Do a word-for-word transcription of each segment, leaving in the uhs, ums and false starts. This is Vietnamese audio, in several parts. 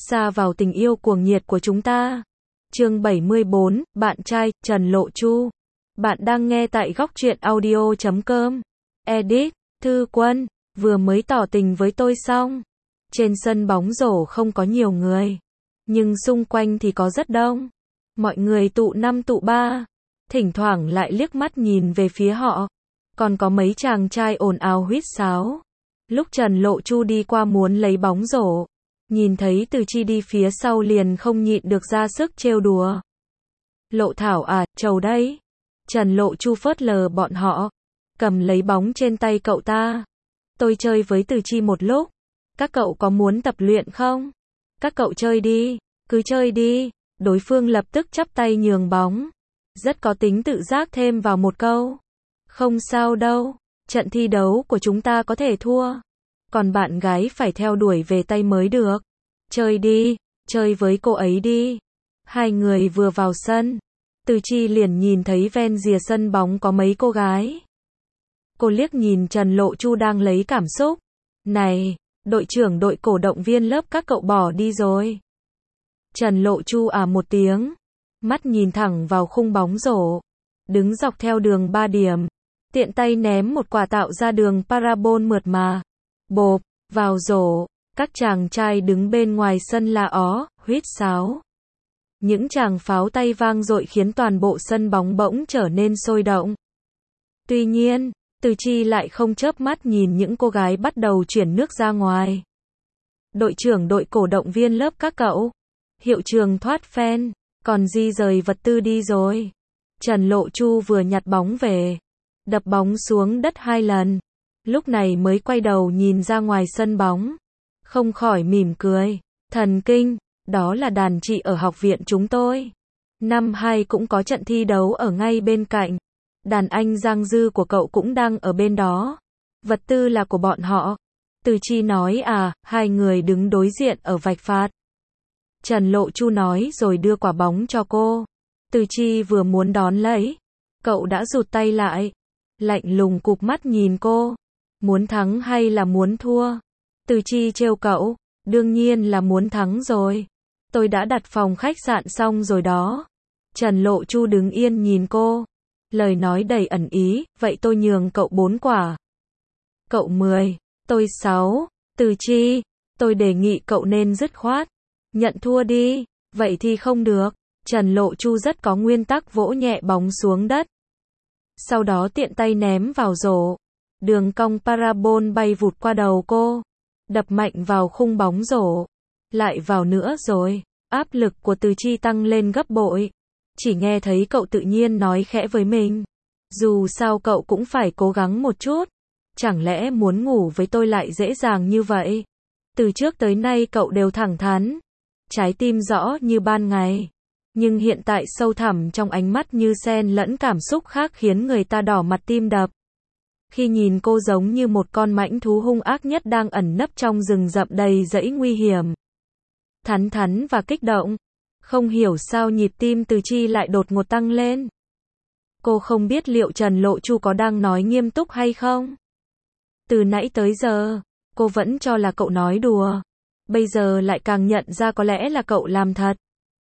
Sa vào tình yêu cuồng nhiệt của chúng ta. Chương bảy mươi bốn, bạn trai, Trần Lộ Chu. Bạn đang nghe tại góc truyện audio chấm com. Edit, Thư Quân, vừa mới tỏ tình với tôi xong. Trên sân bóng rổ không có nhiều người, nhưng xung quanh thì có rất đông. Mọi người tụ năm tụ ba, thỉnh thoảng lại liếc mắt nhìn về phía họ. Còn có mấy chàng trai ồn ào huýt sáo. Lúc Trần Lộ Chu đi qua muốn lấy bóng rổ, nhìn thấy Từ Chi đi phía sau liền không nhịn được ra sức trêu đùa. Lộ Thảo à, trầu đấy. Trần Lộ Chu phớt lờ bọn họ, cầm lấy bóng trên tay cậu ta. Tôi chơi với Từ Chi một lúc. Các cậu có muốn tập luyện không? Các cậu chơi đi, cứ chơi đi. Đối phương lập tức chắp tay nhường bóng. Rất có tính tự giác thêm vào một câu. Không sao đâu, trận thi đấu của chúng ta có thể thua. Còn bạn gái phải theo đuổi về tay mới được. Chơi đi, chơi với cô ấy đi. Hai người vừa vào sân, Từ Chi liền nhìn thấy ven rìa sân bóng có mấy cô gái. Cô liếc nhìn Trần Lộ Chu đang lấy cảm xúc. Này, đội trưởng đội cổ động viên lớp các cậu bỏ đi rồi. Trần Lộ Chu à một tiếng, mắt nhìn thẳng vào khung bóng rổ, đứng dọc theo đường ba điểm, tiện tay ném một quả tạo ra đường parabol mượt mà. Bộp, vào rổ, các chàng trai đứng bên ngoài sân la ó, huýt sáo. Những tràng pháo tay vang dội khiến toàn bộ sân bóng bỗng trở nên sôi động. Tuy nhiên, Từ Chi lại không chớp mắt nhìn những cô gái bắt đầu chuyển nước ra ngoài. Đội trưởng đội cổ động viên lớp các cậu, hiệu trường thoát fan, còn di rời vật tư đi rồi. Trần Lộ Chu vừa nhặt bóng về, đập bóng xuống đất hai lần, lúc này mới quay đầu nhìn ra ngoài sân bóng, không khỏi mỉm cười. Thần kinh, đó là đàn chị ở học viện chúng tôi. Năm hai cũng có trận thi đấu ở ngay bên cạnh. Đàn anh Giang Dư của cậu cũng đang ở bên đó. Vật tư là của bọn họ. Từ Chi nói à, hai người đứng đối diện ở vạch phạt. Trần Lộ Chu nói rồi đưa quả bóng cho cô. Từ Chi vừa muốn đón lấy, cậu đã rụt tay lại, lạnh lùng cụp mắt nhìn cô. Muốn thắng hay là muốn thua? Từ Chi trêu cậu, đương nhiên là muốn thắng rồi. Tôi đã đặt phòng khách sạn xong rồi đó. Trần Lộ Chu đứng yên nhìn cô, lời nói đầy ẩn ý, vậy tôi nhường cậu bốn quả. Cậu mười, tôi sáu. Từ Chi, tôi đề nghị cậu nên dứt khoát nhận thua đi. Vậy thì không được. Trần Lộ Chu rất có nguyên tắc vỗ nhẹ bóng xuống đất. Sau đó tiện tay ném vào rổ. Đường cong parabol bay vụt qua đầu cô, đập mạnh vào khung bóng rổ. Lại vào nữa rồi. Áp lực của Từ Chi tăng lên gấp bội. Chỉ nghe thấy cậu tự nhiên nói khẽ với mình. Dù sao cậu cũng phải cố gắng một chút. Chẳng lẽ muốn ngủ với tôi lại dễ dàng như vậy? Từ trước tới nay cậu đều thẳng thắn. Trái tim rõ như ban ngày. Nhưng hiện tại sâu thẳm trong ánh mắt như xen lẫn cảm xúc khác khiến người ta đỏ mặt tim đập. Khi nhìn cô giống như một con mãnh thú hung ác nhất đang ẩn nấp trong rừng rậm đầy rẫy nguy hiểm. Thắn thắn và kích động. Không hiểu sao nhịp tim Từ Chi lại đột ngột tăng lên. Cô không biết liệu Trần Lộ Chu có đang nói nghiêm túc hay không. Từ nãy tới giờ, cô vẫn cho là cậu nói đùa. Bây giờ lại càng nhận ra có lẽ là cậu làm thật.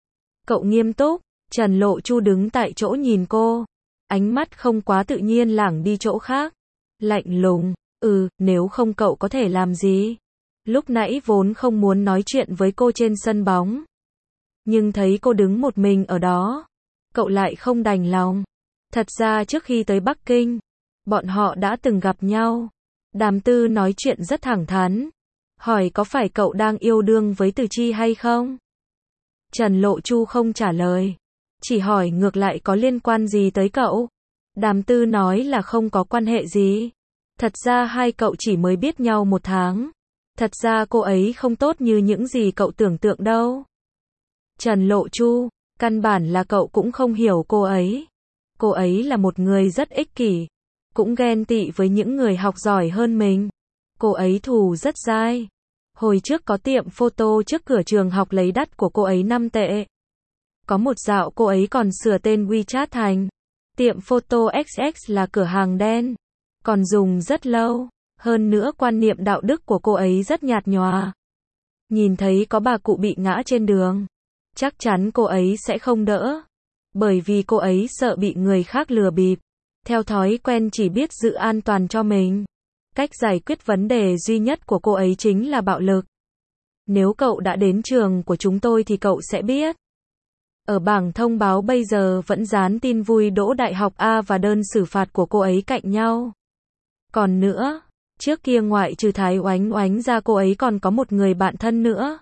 Cậu nghiêm túc. Trần Lộ Chu đứng tại chỗ nhìn cô, ánh mắt không quá tự nhiên lảng đi chỗ khác. Lạnh lùng, ừ, nếu không cậu có thể làm gì? Lúc nãy vốn không muốn nói chuyện với cô trên sân bóng. Nhưng thấy cô đứng một mình ở đó, cậu lại không đành lòng. Thật ra trước khi tới Bắc Kinh, bọn họ đã từng gặp nhau. Đàm Tư nói chuyện rất thẳng thắn, hỏi có phải cậu đang yêu đương với Từ Chi hay không? Trần Lộ Chu không trả lời, chỉ hỏi ngược lại có liên quan gì tới cậu? Đàm Tư nói là không có quan hệ gì. Thật ra hai cậu chỉ mới biết nhau một tháng. Thật ra cô ấy không tốt như những gì cậu tưởng tượng đâu. Trần Lộ Chu, căn bản là cậu cũng không hiểu cô ấy. Cô ấy là một người rất ích kỷ, cũng ghen tị với những người học giỏi hơn mình. Cô ấy thù rất dai. Hồi trước có tiệm photo trước cửa trường học lấy đắt của cô ấy năm tệ. Có một dạo cô ấy còn sửa tên WeChat thành tiệm photo ích ích là cửa hàng đen. Còn dùng rất lâu. Hơn nữa quan niệm đạo đức của cô ấy rất nhạt nhòa. Nhìn thấy có bà cụ bị ngã trên đường, chắc chắn cô ấy sẽ không đỡ. Bởi vì cô ấy sợ bị người khác lừa bịp. Theo thói quen chỉ biết giữ an toàn cho mình. Cách giải quyết vấn đề duy nhất của cô ấy chính là bạo lực. Nếu cậu đã đến trường của chúng tôi thì cậu sẽ biết. Ở bảng thông báo bây giờ vẫn dán tin vui đỗ đại học A và đơn xử phạt của cô ấy cạnh nhau. Còn nữa, trước kia ngoại trừ Thái Oánh Oánh ra cô ấy còn có một người bạn thân nữa.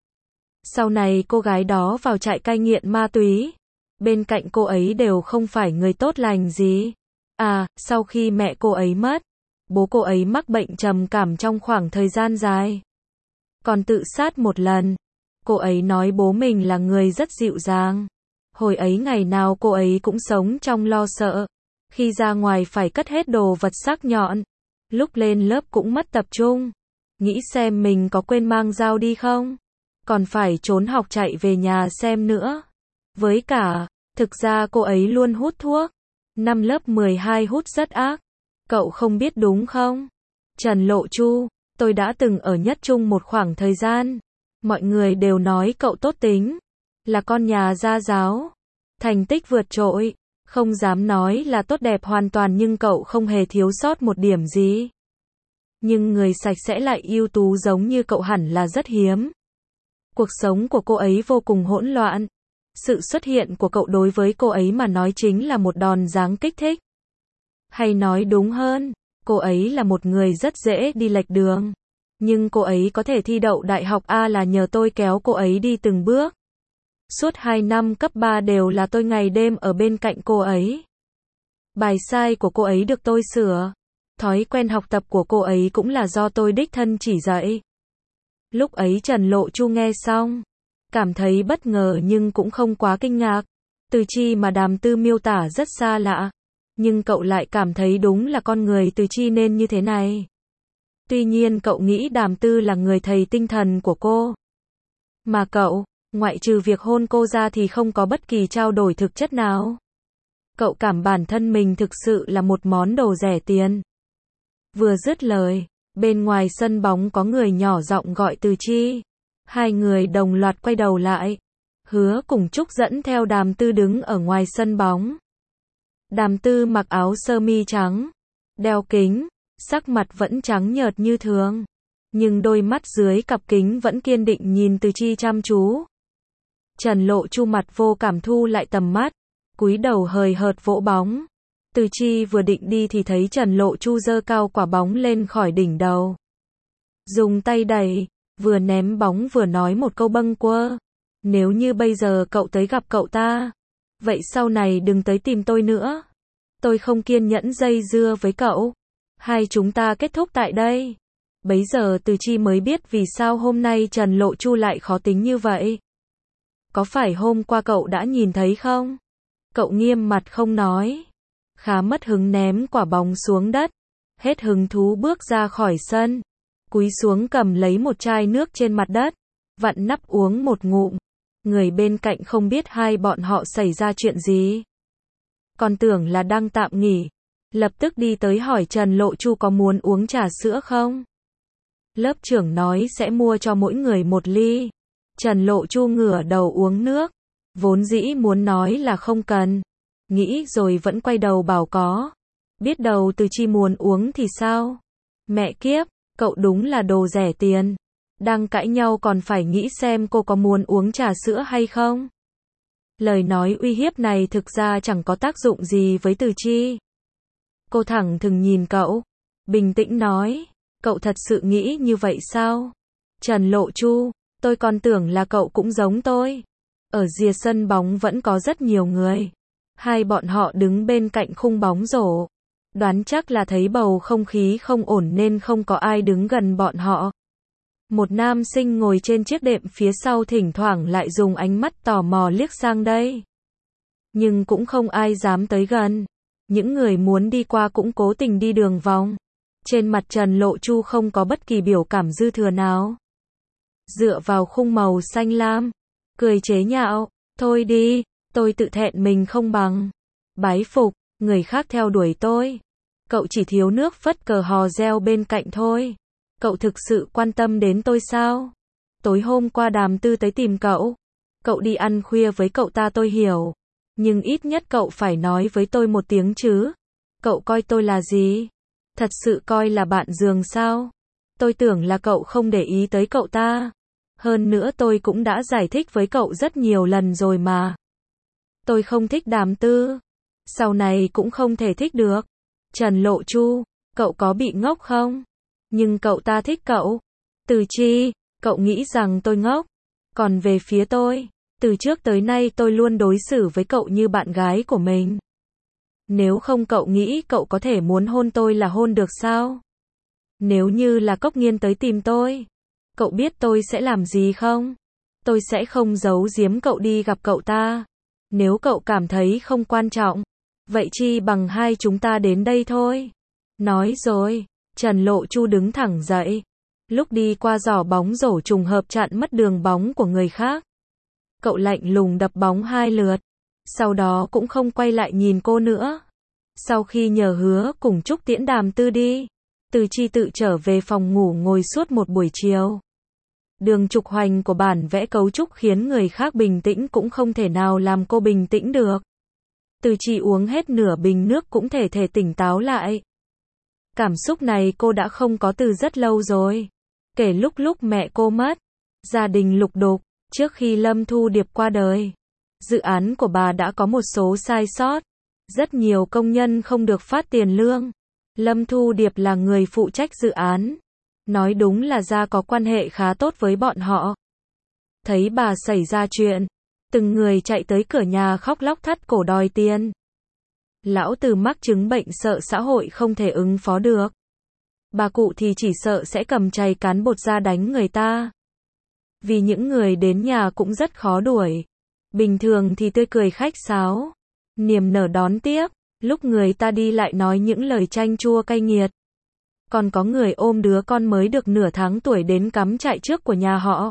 Sau này cô gái đó vào trại cai nghiện ma túy. Bên cạnh cô ấy đều không phải người tốt lành gì. À, sau khi mẹ cô ấy mất, bố cô ấy mắc bệnh trầm cảm trong khoảng thời gian dài. Còn tự sát một lần. Cô ấy nói bố mình là người rất dịu dàng. Hồi ấy ngày nào cô ấy cũng sống trong lo sợ. Khi ra ngoài phải cất hết đồ vật sắc nhọn. Lúc lên lớp cũng mất tập trung. Nghĩ xem mình có quên mang dao đi không? Còn phải trốn học chạy về nhà xem nữa. Với cả, thực ra cô ấy luôn hút thuốc. Năm lớp mười hai hút rất ác. Cậu không biết đúng không? Trần Lộ Chu, tôi đã từng ở Nhất Trung một khoảng thời gian. Mọi người đều nói cậu tốt tính. Là con nhà gia giáo. Thành tích vượt trội. Không dám nói là tốt đẹp hoàn toàn nhưng cậu không hề thiếu sót một điểm gì. Nhưng người sạch sẽ lại ưu tú giống như cậu hẳn là rất hiếm. Cuộc sống của cô ấy vô cùng hỗn loạn. Sự xuất hiện của cậu đối với cô ấy mà nói chính là một đòn giáng kích thích. Hay nói đúng hơn, cô ấy là một người rất dễ đi lệch đường. Nhưng cô ấy có thể thi đậu đại học A là nhờ tôi kéo cô ấy đi từng bước. Suốt hai năm cấp ba đều là tôi ngày đêm ở bên cạnh cô ấy. Bài sai của cô ấy được tôi sửa. Thói quen học tập của cô ấy cũng là do tôi đích thân chỉ dạy. Lúc ấy Trần Lộ Chu nghe xong, cảm thấy bất ngờ nhưng cũng không quá kinh ngạc. Từ Chi mà Đàm Tư miêu tả rất xa lạ. Nhưng cậu lại cảm thấy đúng là con người Từ Chi nên như thế này. Tuy nhiên cậu nghĩ Đàm Tư là người thầy tinh thần của cô. Mà cậu, ngoại trừ việc hôn cô ra thì không có bất kỳ trao đổi thực chất nào. Cậu cảm bản thân mình thực sự là một món đồ rẻ tiền. Vừa dứt lời, bên ngoài sân bóng có người nhỏ giọng gọi Từ Chi. Hai người đồng loạt quay đầu lại. Hứa cùng Trúc dẫn theo Đàm Tư đứng ở ngoài sân bóng. Đàm Tư mặc áo sơ mi trắng, đeo kính, sắc mặt vẫn trắng nhợt như thường. Nhưng đôi mắt dưới cặp kính vẫn kiên định nhìn Từ Chi chăm chú. Trần Lộ Chu mặt vô cảm thu lại tầm mắt, cúi đầu hời hợt vỗ bóng. Từ Chi vừa định đi thì thấy Trần Lộ Chu giơ cao quả bóng lên khỏi đỉnh đầu. Dùng tay đẩy, vừa ném bóng vừa nói một câu bâng quơ. Nếu như bây giờ cậu tới gặp cậu ta, vậy sau này đừng tới tìm tôi nữa. Tôi không kiên nhẫn dây dưa với cậu. Hai chúng ta kết thúc tại đây. Bấy giờ Từ Chi mới biết vì sao hôm nay Trần Lộ Chu lại khó tính như vậy. Có phải hôm qua cậu đã nhìn thấy không? Cậu nghiêm mặt không nói. Khá mất hứng ném quả bóng xuống đất. Hết hứng thú bước ra khỏi sân. Cúi xuống cầm lấy một chai nước trên mặt đất. Vặn nắp uống một ngụm. Người bên cạnh không biết hai bọn họ xảy ra chuyện gì. Còn tưởng là đang tạm nghỉ. Lập tức đi tới hỏi Trần Lộ Chu có muốn uống trà sữa không? Lớp trưởng nói sẽ mua cho mỗi người một ly. Trần Lộ Chu ngửa đầu uống nước. Vốn dĩ muốn nói là không cần. Nghĩ rồi vẫn quay đầu bảo có. Biết đâu Từ Chi muốn uống thì sao? Mẹ kiếp, cậu đúng là đồ rẻ tiền. Đang cãi nhau còn phải nghĩ xem cô có muốn uống trà sữa hay không? Lời nói uy hiếp này thực ra chẳng có tác dụng gì với Từ Chi. Cô thẳng thừng nhìn cậu. Bình tĩnh nói. Cậu thật sự nghĩ như vậy sao? Trần Lộ Chu, tôi còn tưởng là cậu cũng giống tôi. Ở rìa sân bóng vẫn có rất nhiều người. Hai bọn họ đứng bên cạnh khung bóng rổ. Đoán chắc là thấy bầu không khí không ổn nên không có ai đứng gần bọn họ. Một nam sinh ngồi trên chiếc đệm phía sau thỉnh thoảng lại dùng ánh mắt tò mò liếc sang đây. Nhưng cũng không ai dám tới gần. Những người muốn đi qua cũng cố tình đi đường vòng. Trên mặt Trần Lộ Chu không có bất kỳ biểu cảm dư thừa nào. Dựa vào khung màu xanh lam. Cười chế nhạo. Thôi đi, tôi tự thẹn mình không bằng. Bái phục, người khác theo đuổi tôi. Cậu chỉ thiếu nước phất cờ hò reo bên cạnh thôi. Cậu thực sự quan tâm đến tôi sao? Tối hôm qua Đàm Tư tới tìm cậu. Cậu đi ăn khuya với cậu ta tôi hiểu. Nhưng ít nhất cậu phải nói với tôi một tiếng chứ. Cậu coi tôi là gì? Thật sự coi là bạn giường sao? Tôi tưởng là cậu không để ý tới cậu ta. Hơn nữa tôi cũng đã giải thích với cậu rất nhiều lần rồi mà. Tôi không thích Đàm Tư. Sau này cũng không thể thích được. Trần Lộ Chu, cậu có bị ngốc không? Nhưng cậu ta thích cậu. Từ Chi, cậu nghĩ rằng tôi ngốc. Còn về phía tôi, từ trước tới nay tôi luôn đối xử với cậu như bạn gái của mình. Nếu không cậu nghĩ cậu có thể muốn hôn tôi là hôn được sao? Nếu như là Cốc Nghiên tới tìm tôi, cậu biết tôi sẽ làm gì không? Tôi sẽ không giấu giếm cậu đi gặp cậu ta. Nếu cậu cảm thấy không quan trọng, vậy chi bằng hai chúng ta đến đây thôi. Nói rồi, Trần Lộ Chu đứng thẳng dậy. Lúc đi qua giỏ bóng rổ trùng hợp chặn mất đường bóng của người khác. Cậu lạnh lùng đập bóng hai lượt. Sau đó cũng không quay lại nhìn cô nữa. Sau khi nhờ hứa cùng Trúc tiễn Đàm Tư đi, Từ Chi tự trở về phòng ngủ ngồi suốt một buổi chiều. Đường trục hoành của bản vẽ cấu trúc khiến người khác bình tĩnh cũng không thể nào làm cô bình tĩnh được. Từ Chi uống hết nửa bình nước cũng thể thể tỉnh táo lại. Cảm xúc này cô đã không có từ rất lâu rồi. Kể lúc lúc mẹ cô mất, gia đình lục đục, trước khi Lâm Thu Điệp qua đời. Dự án của bà đã có một số sai sót. Rất nhiều công nhân không được phát tiền lương. Lâm Thu Điệp là người phụ trách dự án. Nói đúng là gia có quan hệ khá tốt với bọn họ. Thấy bà xảy ra chuyện, từng người chạy tới cửa nhà khóc lóc thắt cổ đòi tiền. Lão Từ mắc chứng bệnh sợ xã hội không thể ứng phó được. Bà cụ thì chỉ sợ sẽ cầm chày cán bột ra đánh người ta. Vì những người đến nhà cũng rất khó đuổi. Bình thường thì tươi cười khách sáo, niềm nở đón tiếp, lúc người ta đi lại nói những lời chanh chua cay nghiệt. Còn có người ôm đứa con mới được nửa tháng tuổi đến cắm trại trước của nhà họ.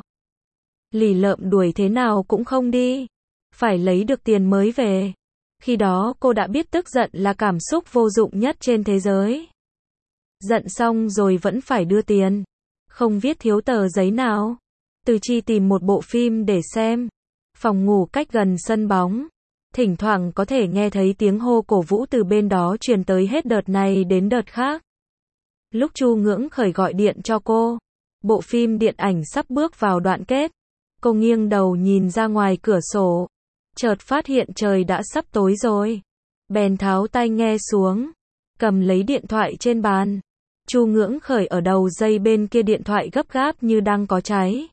Lì lợm đuổi thế nào cũng không đi. Phải lấy được tiền mới về. Khi đó cô đã biết tức giận là cảm xúc vô dụng nhất trên thế giới. Giận xong rồi vẫn phải đưa tiền. Không viết thiếu tờ giấy nào. Từ Chi tìm một bộ phim để xem. Phòng ngủ cách gần sân bóng. Thỉnh thoảng có thể nghe thấy tiếng hô cổ vũ từ bên đó truyền tới hết đợt này đến đợt khác. Lúc Chu Ngưỡng Khởi gọi điện cho cô, bộ phim điện ảnh sắp bước vào đoạn kết. Cô nghiêng đầu nhìn ra ngoài cửa sổ. Chợt phát hiện trời đã sắp tối rồi. Bèn tháo tai nghe xuống. Cầm lấy điện thoại trên bàn. Chu Ngưỡng Khởi ở đầu dây bên kia điện thoại gấp gáp như đang có cháy.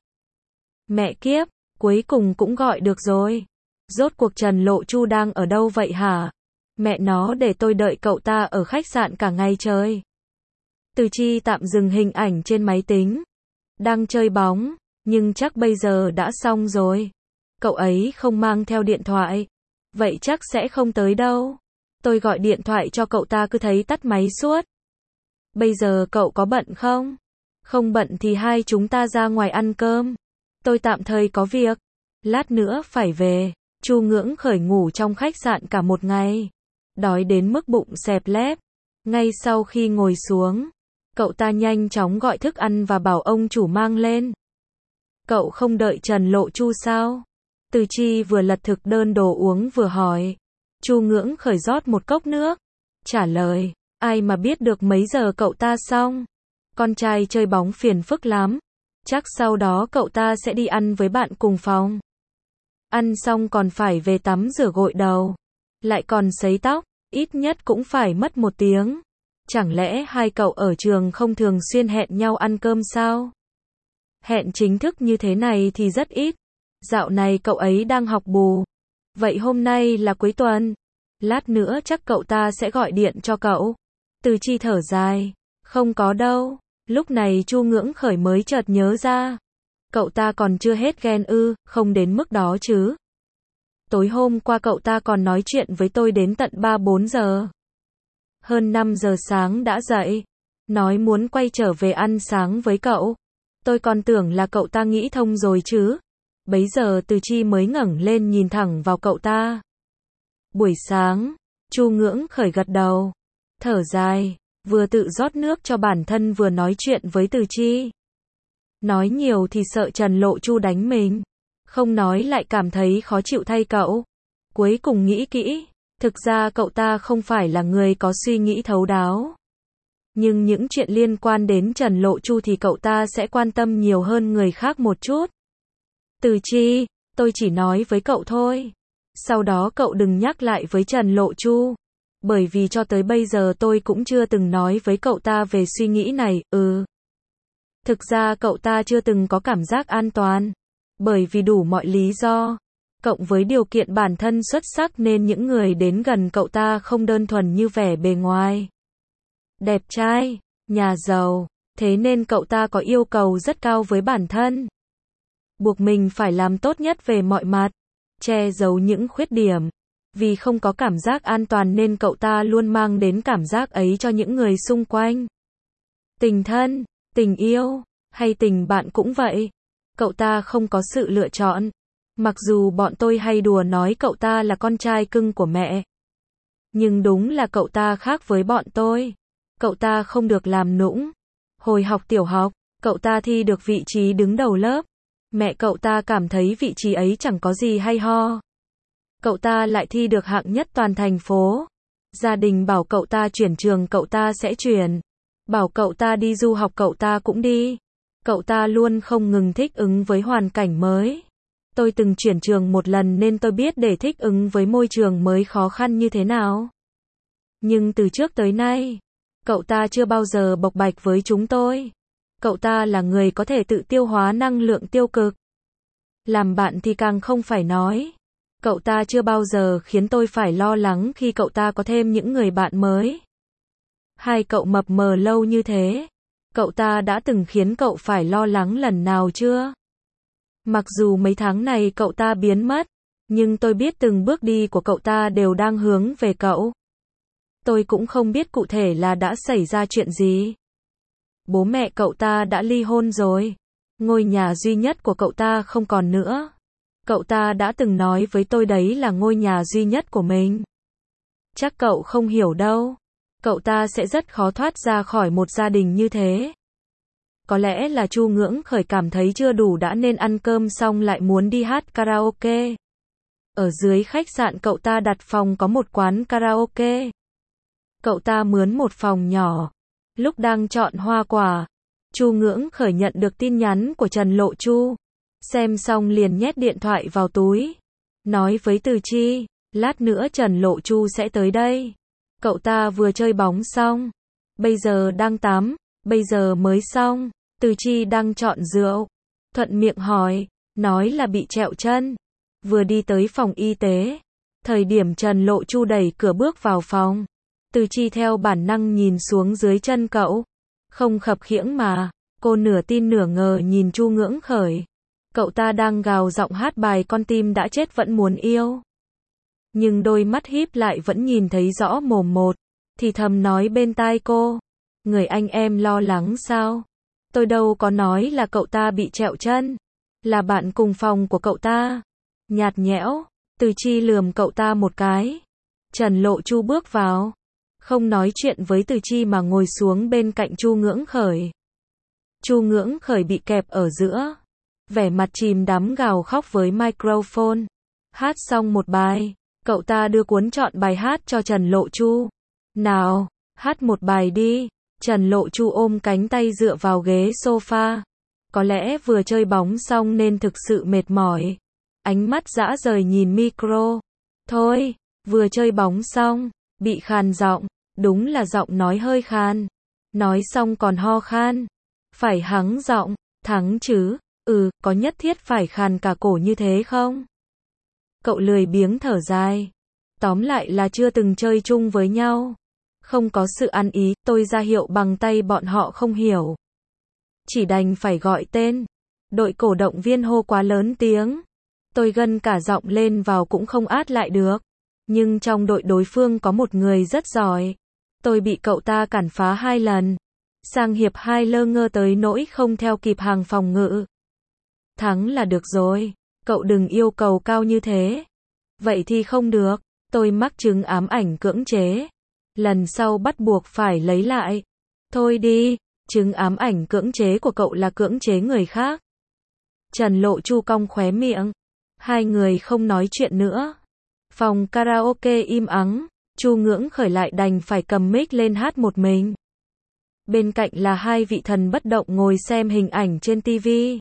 Mẹ kiếp, cuối cùng cũng gọi được rồi. Rốt cuộc Trần Lộ Chu đang ở đâu vậy hả? Mẹ nó để tôi đợi cậu ta ở khách sạn cả ngày trời. Từ Chi tạm dừng hình ảnh trên máy tính. Đang chơi bóng, nhưng chắc bây giờ đã xong rồi. Cậu ấy không mang theo điện thoại. Vậy chắc sẽ không tới đâu. Tôi gọi điện thoại cho cậu ta cứ thấy tắt máy suốt. Bây giờ cậu có bận không? Không bận thì hai chúng ta ra ngoài ăn cơm. Tôi tạm thời có việc. Lát nữa phải về. Chu Ngưỡng Khởi ngủ trong khách sạn cả một ngày. Đói đến mức bụng xẹp lép. Ngay sau khi ngồi xuống, cậu ta nhanh chóng gọi thức ăn và bảo ông chủ mang lên. Cậu không đợi Trần Lộ Chu sao? Từ Chi vừa lật thực đơn đồ uống vừa hỏi. Chu Ngưỡng Khởi rót một cốc nước. Trả lời, ai mà biết được mấy giờ cậu ta xong. Con trai chơi bóng phiền phức lắm. Chắc sau đó cậu ta sẽ đi ăn với bạn cùng phòng. Ăn xong còn phải về tắm rửa gội đầu. Lại còn sấy tóc, ít nhất cũng phải mất một tiếng. Chẳng lẽ hai cậu ở trường không thường xuyên hẹn nhau ăn cơm sao? Hẹn chính thức như thế này thì rất ít. Dạo này cậu ấy đang học bù. Vậy hôm nay là cuối tuần. Lát nữa chắc cậu ta sẽ gọi điện cho cậu. Từ Chi thở dài. Không có đâu. Lúc này Chu Ngưỡng Khởi mới chợt nhớ ra. Cậu ta còn chưa hết ghen ư, không đến mức đó chứ. Tối hôm qua cậu ta còn nói chuyện với tôi đến tận ba bốn giờ. Hơn năm giờ sáng đã dậy. Nói muốn quay trở về ăn sáng với cậu. Tôi còn tưởng là cậu ta nghĩ thông rồi chứ. Bấy giờ Từ Chi mới ngẩng lên nhìn thẳng vào cậu ta. Buổi sáng, Chu Ngưỡng Khởi gật đầu. Thở dài, vừa tự rót nước cho bản thân vừa nói chuyện với Từ Chi. Nói nhiều thì sợ Trần Lộ Chu đánh mình. Không nói lại cảm thấy khó chịu thay cậu. Cuối cùng nghĩ kỹ, thực ra cậu ta không phải là người có suy nghĩ thấu đáo. Nhưng những chuyện liên quan đến Trần Lộ Chu thì cậu ta sẽ quan tâm nhiều hơn người khác một chút. Từ Chi, tôi chỉ nói với cậu thôi. Sau đó cậu đừng nhắc lại với Trần Lộ Chu. Bởi vì cho tới bây giờ tôi cũng chưa từng nói với cậu ta về suy nghĩ này, ừ. Thực ra cậu ta chưa từng có cảm giác an toàn. Bởi vì đủ mọi lý do. Cộng với điều kiện bản thân xuất sắc nên những người đến gần cậu ta không đơn thuần như vẻ bề ngoài. Đẹp trai, nhà giàu, thế nên cậu ta có yêu cầu rất cao với bản thân. Buộc mình phải làm tốt nhất về mọi mặt, che giấu những khuyết điểm. Vì không có cảm giác an toàn nên cậu ta luôn mang đến cảm giác ấy cho những người xung quanh. Tình thân, tình yêu, hay tình bạn cũng vậy. Cậu ta không có sự lựa chọn. Mặc dù bọn tôi hay đùa nói cậu ta là con trai cưng của mẹ. Nhưng đúng là cậu ta khác với bọn tôi. Cậu ta không được làm nũng. Hồi học tiểu học, cậu ta thi được vị trí đứng đầu lớp. Mẹ cậu ta cảm thấy vị trí ấy chẳng có gì hay ho. Cậu ta lại thi được hạng nhất toàn thành phố. Gia đình bảo cậu ta chuyển trường cậu ta sẽ chuyển. Bảo cậu ta đi du học cậu ta cũng đi. Cậu ta luôn không ngừng thích ứng với hoàn cảnh mới. Tôi từng chuyển trường một lần nên tôi biết để thích ứng với môi trường mới khó khăn như thế nào. Nhưng từ trước tới nay, cậu ta chưa bao giờ bộc bạch với chúng tôi. Cậu ta là người có thể tự tiêu hóa năng lượng tiêu cực. Làm bạn thì càng không phải nói. Cậu ta chưa bao giờ khiến tôi phải lo lắng khi cậu ta có thêm những người bạn mới. Hai cậu mập mờ lâu như thế. Cậu ta đã từng khiến cậu phải lo lắng lần nào chưa? Mặc dù mấy tháng này cậu ta biến mất, nhưng tôi biết từng bước đi của cậu ta đều đang hướng về cậu. Tôi cũng không biết cụ thể là đã xảy ra chuyện gì. Bố mẹ cậu ta đã ly hôn rồi. Ngôi nhà duy nhất của cậu ta không còn nữa. Cậu ta đã từng nói với tôi đấy là ngôi nhà duy nhất của mình. Chắc cậu không hiểu đâu. Cậu ta sẽ rất khó thoát ra khỏi một gia đình như thế. Có lẽ là Chu Ngưỡng Khởi cảm thấy chưa đủ đã nên ăn cơm xong lại muốn đi hát karaoke. Ở dưới khách sạn cậu ta đặt phòng có một quán karaoke. Cậu ta mướn một phòng nhỏ. Lúc đang chọn hoa quả, Chu Ngưỡng Khởi nhận được tin nhắn của Trần Lộ Chu. Xem xong liền nhét điện thoại vào túi. Nói với Từ Chi, lát nữa Trần Lộ Chu sẽ tới đây. Cậu ta vừa chơi bóng xong. Bây giờ đang tắm. Bây giờ mới xong. Từ Chi đang chọn rượu. Thuận miệng hỏi. Nói là bị trẹo chân. Vừa đi tới phòng y tế. Thời điểm Trần Lộ Chu đẩy cửa bước vào phòng. Từ Chi theo bản năng nhìn xuống dưới chân cậu. Không khập khiễng mà. Cô nửa tin nửa ngờ nhìn Chu Ngưỡng Khởi. Cậu ta đang gào giọng hát bài Con tim đã chết vẫn muốn yêu. Nhưng đôi mắt híp lại vẫn nhìn thấy rõ mồm một. Thì thầm nói bên tai cô. Người anh em lo lắng sao? Tôi đâu có nói là cậu ta bị trẹo chân. Là bạn cùng phòng của cậu ta. Nhạt nhẽo. Từ Chi lườm cậu ta một cái. Trần Lộ Chu bước vào. Không nói chuyện với Từ Chi mà ngồi xuống bên cạnh Chu Ngưỡng Khởi. Chu Ngưỡng Khởi bị kẹp ở giữa. Vẻ mặt chìm đắm gào khóc với microphone. Hát xong một bài. Cậu ta đưa cuốn chọn bài hát cho Trần Lộ Chu. Nào, hát một bài đi. Trần Lộ Chu ôm cánh tay dựa vào ghế sofa. Có lẽ vừa chơi bóng xong nên thực sự mệt mỏi. Ánh mắt dã rời nhìn micro. Thôi, vừa chơi bóng xong, bị khàn giọng. Đúng là giọng nói hơi khan. Nói xong còn ho khan. Phải hắng giọng, thắng chứ. Ừ, có nhất thiết phải khàn cả cổ như thế không? Cậu lười biếng thở dài. Tóm lại là chưa từng chơi chung với nhau. Không có sự ăn ý, tôi ra hiệu bằng tay bọn họ không hiểu. Chỉ đành phải gọi tên. Đội cổ động viên hô quá lớn tiếng. Tôi gân cả giọng lên vào cũng không át lại được. Nhưng trong đội đối phương có một người rất giỏi. Tôi bị cậu ta cản phá hai lần. Sang hiệp hai lơ ngơ tới nỗi không theo kịp hàng phòng ngự. Thắng là được rồi. Cậu đừng yêu cầu cao như thế. Vậy thì không được. Tôi mắc chứng ám ảnh cưỡng chế. Lần sau bắt buộc phải lấy lại. Thôi đi. Chứng ám ảnh cưỡng chế của cậu là cưỡng chế người khác. Trần Lộ Chu cong khóe miệng. Hai người không nói chuyện nữa. Phòng karaoke im ắng, Chu Ngưỡng Khởi lại đành phải cầm mic lên hát một mình. Bên cạnh là hai vị thần bất động ngồi xem hình ảnh trên tivi.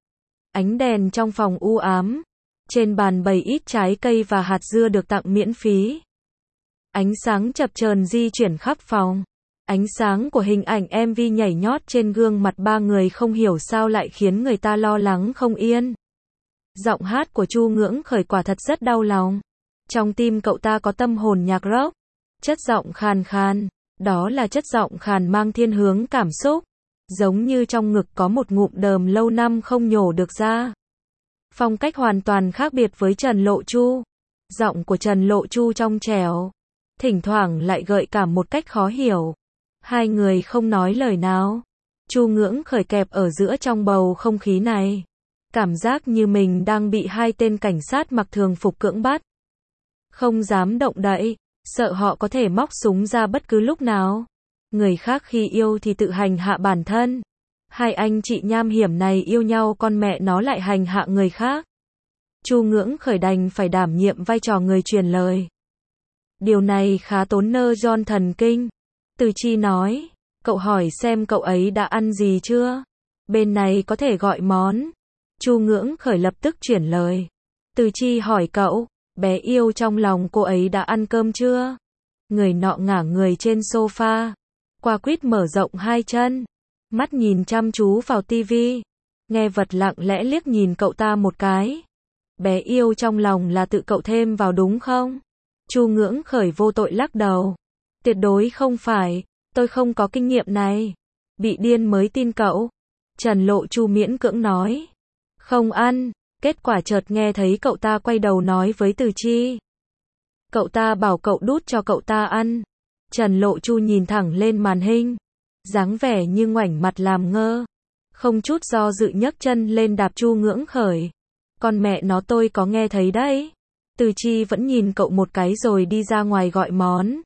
Ánh đèn trong phòng u ám. Trên bàn bày ít trái cây và hạt dưa được tặng miễn phí. Ánh sáng chập chờn di chuyển khắp phòng. Ánh sáng của hình ảnh em vê nhảy nhót trên gương mặt ba người không hiểu sao lại khiến người ta lo lắng không yên. Giọng hát của Chu Ngưỡng Khởi quả thật rất đau lòng. Trong tim cậu ta có tâm hồn nhạc rock. Chất giọng khàn khàn. Đó là chất giọng khàn mang thiên hướng cảm xúc. Giống như trong ngực có một ngụm đờm lâu năm không nhổ được ra. Phong cách hoàn toàn khác biệt với Trần Lộ Chu. Giọng của Trần Lộ Chu trong trẻo. Thỉnh thoảng lại gợi cảm một cách khó hiểu. Hai người không nói lời nào. Chu Ngưỡng Khởi kẹp ở giữa trong bầu không khí này. Cảm giác như mình đang bị hai tên cảnh sát mặc thường phục cưỡng bắt. Không dám động đậy, sợ họ có thể móc súng ra bất cứ lúc nào. Người khác khi yêu thì tự hành hạ bản thân. Hai anh chị nham hiểm này yêu nhau con mẹ nó lại hành hạ người khác. Chu Ngưỡng Khởi đành phải đảm nhiệm vai trò người truyền lời. Điều này khá tốn nơ John thần kinh. Từ Chi nói, cậu hỏi xem cậu ấy đã ăn gì chưa? Bên này có thể gọi món. Chu Ngưỡng Khởi lập tức chuyển lời. Từ Chi hỏi cậu, bé yêu trong lòng cô ấy đã ăn cơm chưa? Người nọ ngả người trên sofa. Qua quýt mở rộng hai chân. Mắt nhìn chăm chú vào tivi. Nghe vật lặng lẽ liếc nhìn cậu ta một cái. Bé yêu trong lòng là tự cậu thêm vào đúng không? Chu Ngưỡng Khởi vô tội lắc đầu. Tuyệt đối không phải, tôi không có kinh nghiệm này. Bị điên mới tin cậu. Trần Lộ Chu miễn cưỡng nói. Không ăn, kết quả chợt nghe thấy cậu ta quay đầu nói với Từ Chi. Cậu ta bảo cậu đút cho cậu ta ăn. Trần Lộ Chu nhìn thẳng lên màn hình. Dáng vẻ như ngoảnh mặt làm ngơ. Không chút do dự nhấc chân lên đạp Chu Ngưỡng Khởi. Con mẹ nó tôi có nghe thấy đấy. Từ Chi vẫn nhìn cậu một cái rồi đi ra ngoài gọi món.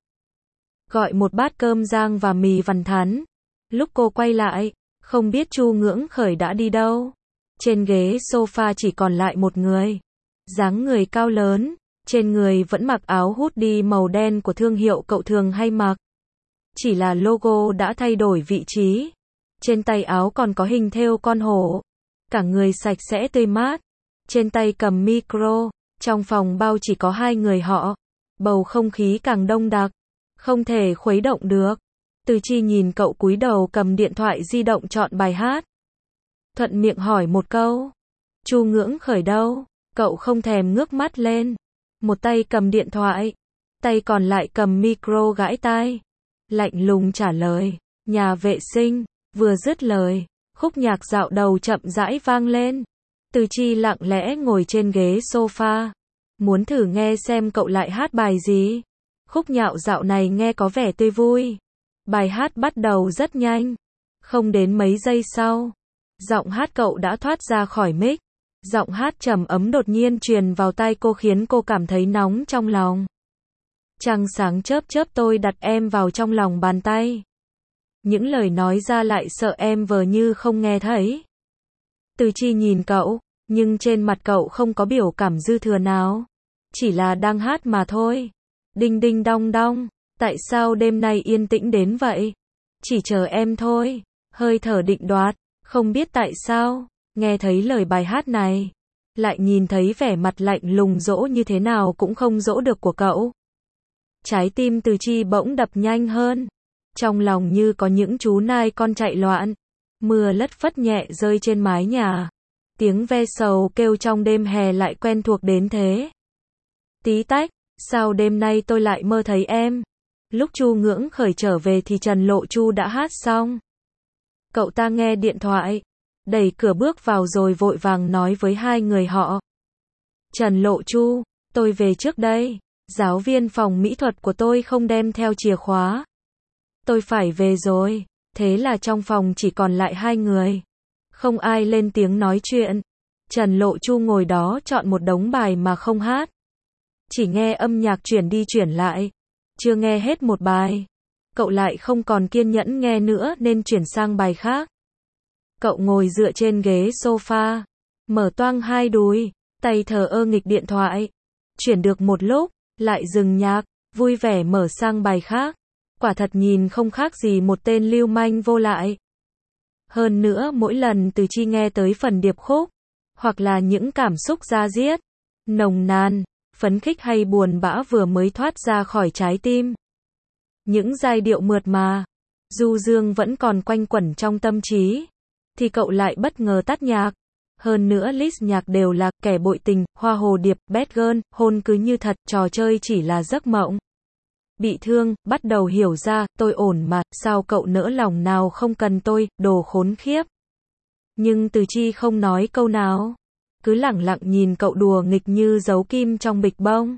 Gọi một bát cơm rang và mì vằn thắn. Lúc cô quay lại, không biết Chu Ngưỡng Khởi đã đi đâu. Trên ghế sofa chỉ còn lại một người. Dáng người cao lớn, trên người vẫn mặc áo hoodie màu đen của thương hiệu cậu thường hay mặc. Chỉ là logo đã thay đổi vị trí. Trên tay áo còn có hình thêu con hổ. Cả người sạch sẽ tươi mát. Trên tay cầm micro. Trong phòng bao chỉ có hai người họ. Bầu không khí càng đông đặc. Không thể khuấy động được. Từ Chi nhìn cậu cúi đầu cầm điện thoại di động chọn bài hát. Thuận miệng hỏi một câu. Chu Ngưỡng Khởi đâu? Cậu không thèm ngước mắt lên. Một tay cầm điện thoại. Tay còn lại cầm micro gãi tai. Lạnh lùng trả lời. Nhà vệ sinh. Vừa dứt lời. Khúc nhạc dạo đầu chậm rãi vang lên. Từ Chi lặng lẽ ngồi trên ghế sofa. Muốn thử nghe xem cậu lại hát bài gì. Khúc nhạo dạo này nghe có vẻ tươi vui. Bài hát bắt đầu rất nhanh. Không đến mấy giây sau. Giọng hát cậu đã thoát ra khỏi mic. Giọng hát trầm ấm đột nhiên truyền vào tai cô khiến cô cảm thấy nóng trong lòng. Trăng sáng chớp chớp tôi đặt em vào trong lòng bàn tay. Những lời nói ra lại sợ em vờ như không nghe thấy. Từ Chi nhìn cậu, nhưng trên mặt cậu không có biểu cảm dư thừa nào. Chỉ là đang hát mà thôi. Đinh đinh đong đong, tại sao đêm nay yên tĩnh đến vậy? Chỉ chờ em thôi. Hơi thở định đoạt, không biết tại sao, nghe thấy lời bài hát này, lại nhìn thấy vẻ mặt lạnh lùng dỗ như thế nào cũng không dỗ được của cậu. Trái tim Từ Chi bỗng đập nhanh hơn. Trong lòng như có những chú nai con chạy loạn. Mưa lất phất nhẹ rơi trên mái nhà. Tiếng ve sầu kêu trong đêm hè lại quen thuộc đến thế. Tí tách, sao đêm nay tôi lại mơ thấy em? Lúc Chu Ngưỡng Khởi trở về thì Trần Lộ Chu đã hát xong. Cậu ta nghe điện thoại, đẩy cửa bước vào rồi vội vàng nói với hai người họ. Trần Lộ Chu, tôi về trước đây. Giáo viên phòng mỹ thuật của tôi không đem theo chìa khóa. Tôi phải về rồi. Thế là trong phòng chỉ còn lại hai người. Không ai lên tiếng nói chuyện. Trần Lộ Chu ngồi đó chọn một đống bài mà không hát. Chỉ nghe âm nhạc chuyển đi chuyển lại. Chưa nghe hết một bài. Cậu lại không còn kiên nhẫn nghe nữa nên chuyển sang bài khác. Cậu ngồi dựa trên ghế sofa, mở toang hai đùi, tay thờ ơ nghịch điện thoại. Chuyển được một lúc, lại dừng nhạc, vui vẻ mở sang bài khác. Quả thật nhìn không khác gì một tên lưu manh vô lại. Hơn nữa mỗi lần Từ Chi nghe tới phần điệp khúc, hoặc là những cảm xúc da diết, nồng nàn, phấn khích hay buồn bã vừa mới thoát ra khỏi trái tim. Những giai điệu mượt mà, du dương vẫn còn quanh quẩn trong tâm trí, thì cậu lại bất ngờ tắt nhạc. Hơn nữa list nhạc đều là kẻ bội tình, hoa hồ điệp, bad girl, hôn cứ như thật, trò chơi chỉ là giấc mộng. Bị thương, bắt đầu hiểu ra, tôi ổn mà, sao cậu nỡ lòng nào không cần tôi, đồ khốn khiếp. Nhưng Từ Chi không nói câu nào, cứ lẳng lặng nhìn cậu đùa nghịch như giấu kim trong bịch bông.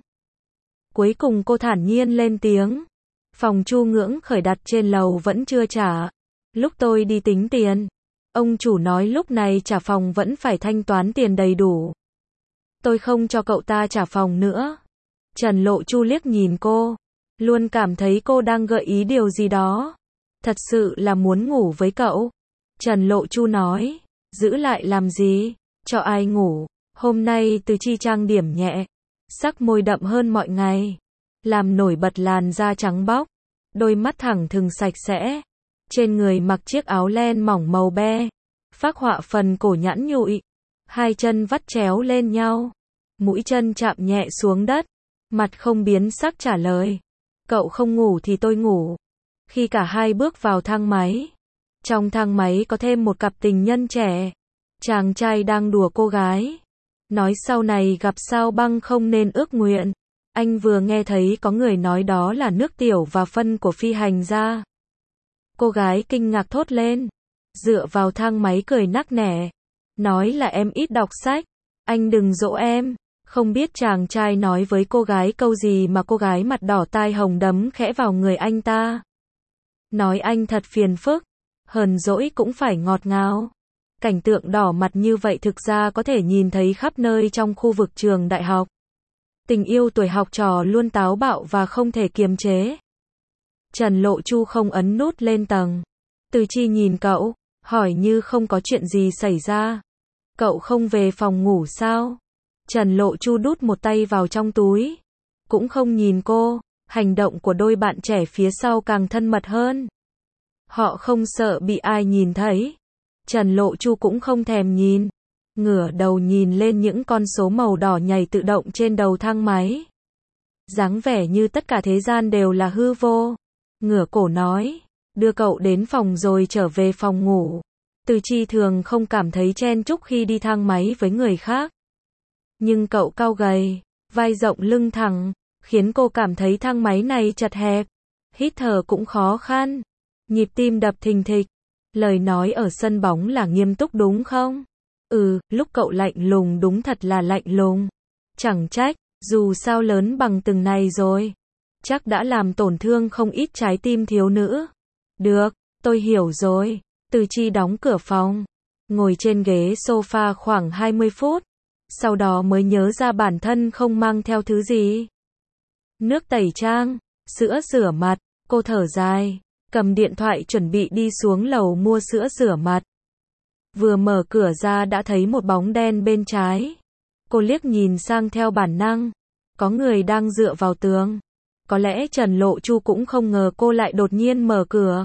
Cuối cùng cô thản nhiên lên tiếng. Phòng Chu Ngưỡng Khởi đặt trên lầu vẫn chưa trả. Lúc tôi đi tính tiền, ông chủ nói lúc này trả phòng vẫn phải thanh toán tiền đầy đủ. Tôi không cho cậu ta trả phòng nữa. Trần Lộ Chu liếc nhìn cô, luôn cảm thấy cô đang gợi ý điều gì đó. Thật sự là muốn ngủ với cậu. Trần Lộ Chu nói, giữ lại làm gì, cho ai ngủ. Hôm nay Từ Chi trang điểm nhẹ, sắc môi đậm hơn mọi ngày, làm nổi bật làn da trắng bóc, đôi mắt thẳng thừng sạch sẽ. Trên người mặc chiếc áo len mỏng màu be, phác họa phần cổ nhẵn nhụi, hai chân vắt chéo lên nhau, mũi chân chạm nhẹ xuống đất, mặt không biến sắc trả lời. Cậu không ngủ thì tôi ngủ. Khi cả hai bước vào thang máy, trong thang máy có thêm một cặp tình nhân trẻ. Chàng trai đang đùa cô gái, nói sau này gặp Sao Băng không nên ước nguyện. Anh vừa nghe thấy có người nói đó là nước tiểu và phân của phi hành gia. Cô gái kinh ngạc thốt lên, dựa vào thang máy cười nắc nẻ, nói là em ít đọc sách, anh đừng dỗ em. Không biết chàng trai nói với cô gái câu gì mà cô gái mặt đỏ tai hồng đấm khẽ vào người anh ta. Nói anh thật phiền phức, hờn dỗi cũng phải ngọt ngào. Cảnh tượng đỏ mặt như vậy thực ra có thể nhìn thấy khắp nơi trong khu vực trường đại học. Tình yêu tuổi học trò luôn táo bạo và không thể kiềm chế. Trần Lộ Chu không ấn nút lên tầng. Từ Chi nhìn cậu, hỏi như không có chuyện gì xảy ra. Cậu không về phòng ngủ sao? Trần Lộ Chu đút một tay vào trong túi, cũng không nhìn cô. Hành động của đôi bạn trẻ phía sau càng thân mật hơn. Họ không sợ bị ai nhìn thấy. Trần Lộ Chu cũng không thèm nhìn, ngửa đầu nhìn lên những con số màu đỏ nhảy tự động trên đầu thang máy. Dáng vẻ như tất cả thế gian đều là hư vô. Ngửa cổ nói, đưa cậu đến phòng rồi trở về phòng ngủ. Từ Chi thường không cảm thấy chen chúc khi đi thang máy với người khác. Nhưng cậu cao gầy, vai rộng lưng thẳng, khiến cô cảm thấy thang máy này chật hẹp. Hít thở cũng khó khăn, nhịp tim đập thình thịch. Lời nói ở sân bóng là nghiêm túc đúng không? Ừ, lúc cậu lạnh lùng đúng thật là lạnh lùng. Chẳng trách, dù sao lớn bằng từng này rồi. Chắc đã làm tổn thương không ít trái tim thiếu nữ. Được, tôi hiểu rồi. Từ Chi đóng cửa phòng, ngồi trên ghế sofa khoảng hai mươi phút. Sau đó mới nhớ ra bản thân không mang theo thứ gì. Nước tẩy trang, sữa rửa mặt, cô thở dài. Cầm điện thoại chuẩn bị đi xuống lầu mua sữa rửa mặt. Vừa mở cửa ra đã thấy một bóng đen bên trái. Cô liếc nhìn sang theo bản năng. Có người đang dựa vào tường. Có lẽ Trần Lộ Chu cũng không ngờ cô lại đột nhiên mở cửa.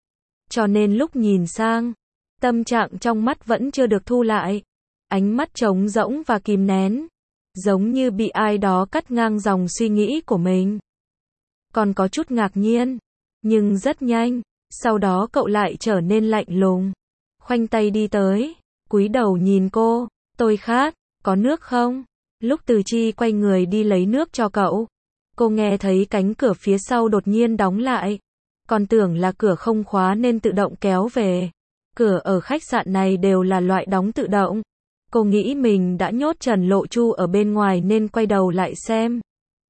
Cho nên lúc nhìn sang, tâm trạng trong mắt vẫn chưa được thu lại. Ánh mắt trống rỗng và kìm nén. Giống như bị ai đó cắt ngang dòng suy nghĩ của mình. Còn có chút ngạc nhiên. Nhưng rất nhanh, sau đó cậu lại trở nên lạnh lùng. Khoanh tay đi tới, cúi đầu nhìn cô, tôi khát, có nước không? Lúc Từ Chi quay người đi lấy nước cho cậu, cô nghe thấy cánh cửa phía sau đột nhiên đóng lại. Còn tưởng là cửa không khóa nên tự động kéo về. Cửa ở khách sạn này đều là loại đóng tự động. Cô nghĩ mình đã nhốt Trần Lộ Chu ở bên ngoài nên quay đầu lại xem.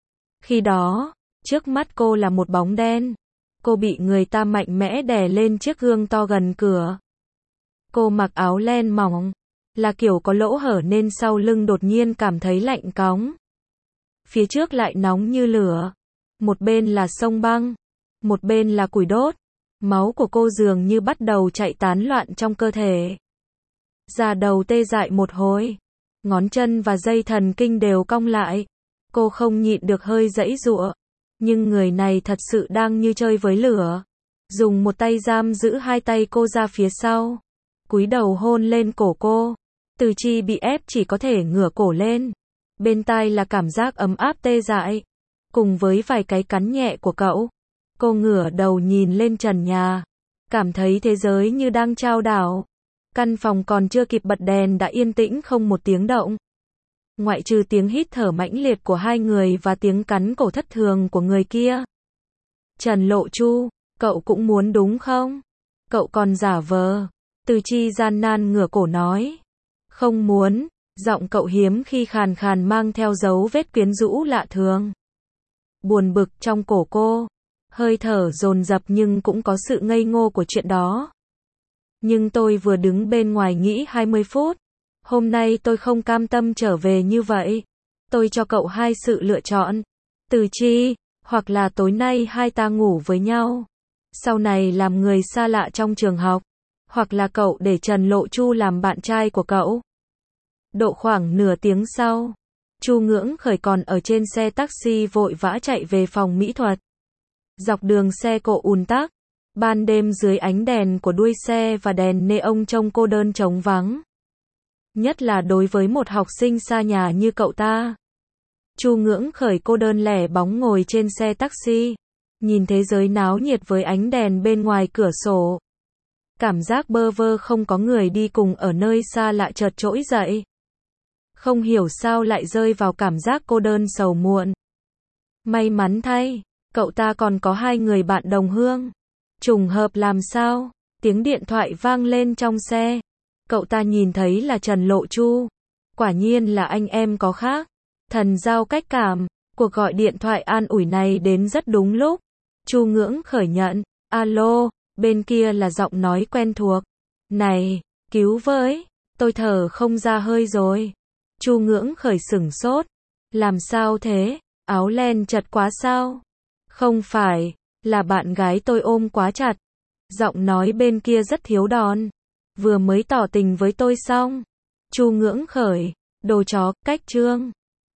Khi đó, trước mắt cô là một bóng đen. Cô bị người ta mạnh mẽ đè lên chiếc gương to gần cửa. Cô mặc áo len mỏng, là kiểu có lỗ hở nên sau lưng đột nhiên cảm thấy lạnh cóng. Phía trước lại nóng như lửa. Một bên là sông băng, một bên là củi đốt. Máu của cô dường như bắt đầu chạy tán loạn trong cơ thể. Da đầu tê dại một hồi. Ngón chân và dây thần kinh đều cong lại. Cô không nhịn được hơi giãy giụa. Nhưng người này thật sự đang như chơi với lửa. Dùng một tay giam giữ hai tay cô ra phía sau. Cúi đầu hôn lên cổ cô. Từ Chi bị ép chỉ có thể ngửa cổ lên. Bên tai là cảm giác ấm áp tê dại. Cùng với vài cái cắn nhẹ của cậu. Cô ngửa đầu nhìn lên trần nhà. Cảm thấy thế giới như đang chao đảo. Căn phòng còn chưa kịp bật đèn đã yên tĩnh không một tiếng động. Ngoại trừ tiếng hít thở mãnh liệt của hai người và tiếng cắn cổ thất thường của người kia. Trần Lộ Chu, cậu cũng muốn đúng không? Cậu còn giả vờ. Từ Chi gian nan ngửa cổ nói. Không muốn, giọng cậu hiếm khi khàn khàn mang theo dấu vết quyến rũ lạ thường. Buồn bực trong cổ cô. Hơi thở dồn dập nhưng cũng có sự ngây ngô của chuyện đó. Nhưng tôi vừa đứng bên ngoài nghĩ hai mươi phút. Hôm nay tôi không cam tâm trở về như vậy. Tôi cho cậu hai sự lựa chọn. Từ Chi, hoặc là tối nay hai ta ngủ với nhau. Sau này làm người xa lạ trong trường học. Hoặc là cậu để Trần Lộ Chu làm bạn trai của cậu. Độ khoảng nửa tiếng sau. Chu Ngưỡng Khởi còn ở trên xe taxi vội vã chạy về phòng mỹ thuật. Dọc đường xe cộ ùn tắc. Ban đêm dưới ánh đèn của đuôi xe và đèn neon trông cô đơn trống vắng. Nhất là đối với một học sinh xa nhà như cậu ta. Chu Ngưỡng Khởi cô đơn lẻ bóng ngồi trên xe taxi. Nhìn thế giới náo nhiệt với ánh đèn bên ngoài cửa sổ. Cảm giác bơ vơ không có người đi cùng ở nơi xa lạ chợt trỗi dậy. Không hiểu sao lại rơi vào cảm giác cô đơn sầu muộn. May mắn thay, cậu ta còn có hai người bạn đồng hương. Trùng hợp làm sao? Tiếng điện thoại vang lên trong xe. Cậu ta nhìn thấy là Trần Lộ Chu. Quả nhiên là anh em có khác. Thần giao cách cảm. Cuộc gọi điện thoại an ủi này đến rất đúng lúc. Chu Ngưỡng Khởi nhận. Alo, bên kia là giọng nói quen thuộc. Này, cứu với, tôi thở không ra hơi rồi. Chu Ngưỡng Khởi sửng sốt. Làm sao thế? Áo len chật quá sao? Không phải, là bạn gái tôi ôm quá chặt. Giọng nói bên kia rất thiếu đòn. Vừa mới tỏ tình với tôi xong. Chu Ngưỡng Khởi, đồ chó, cách trương.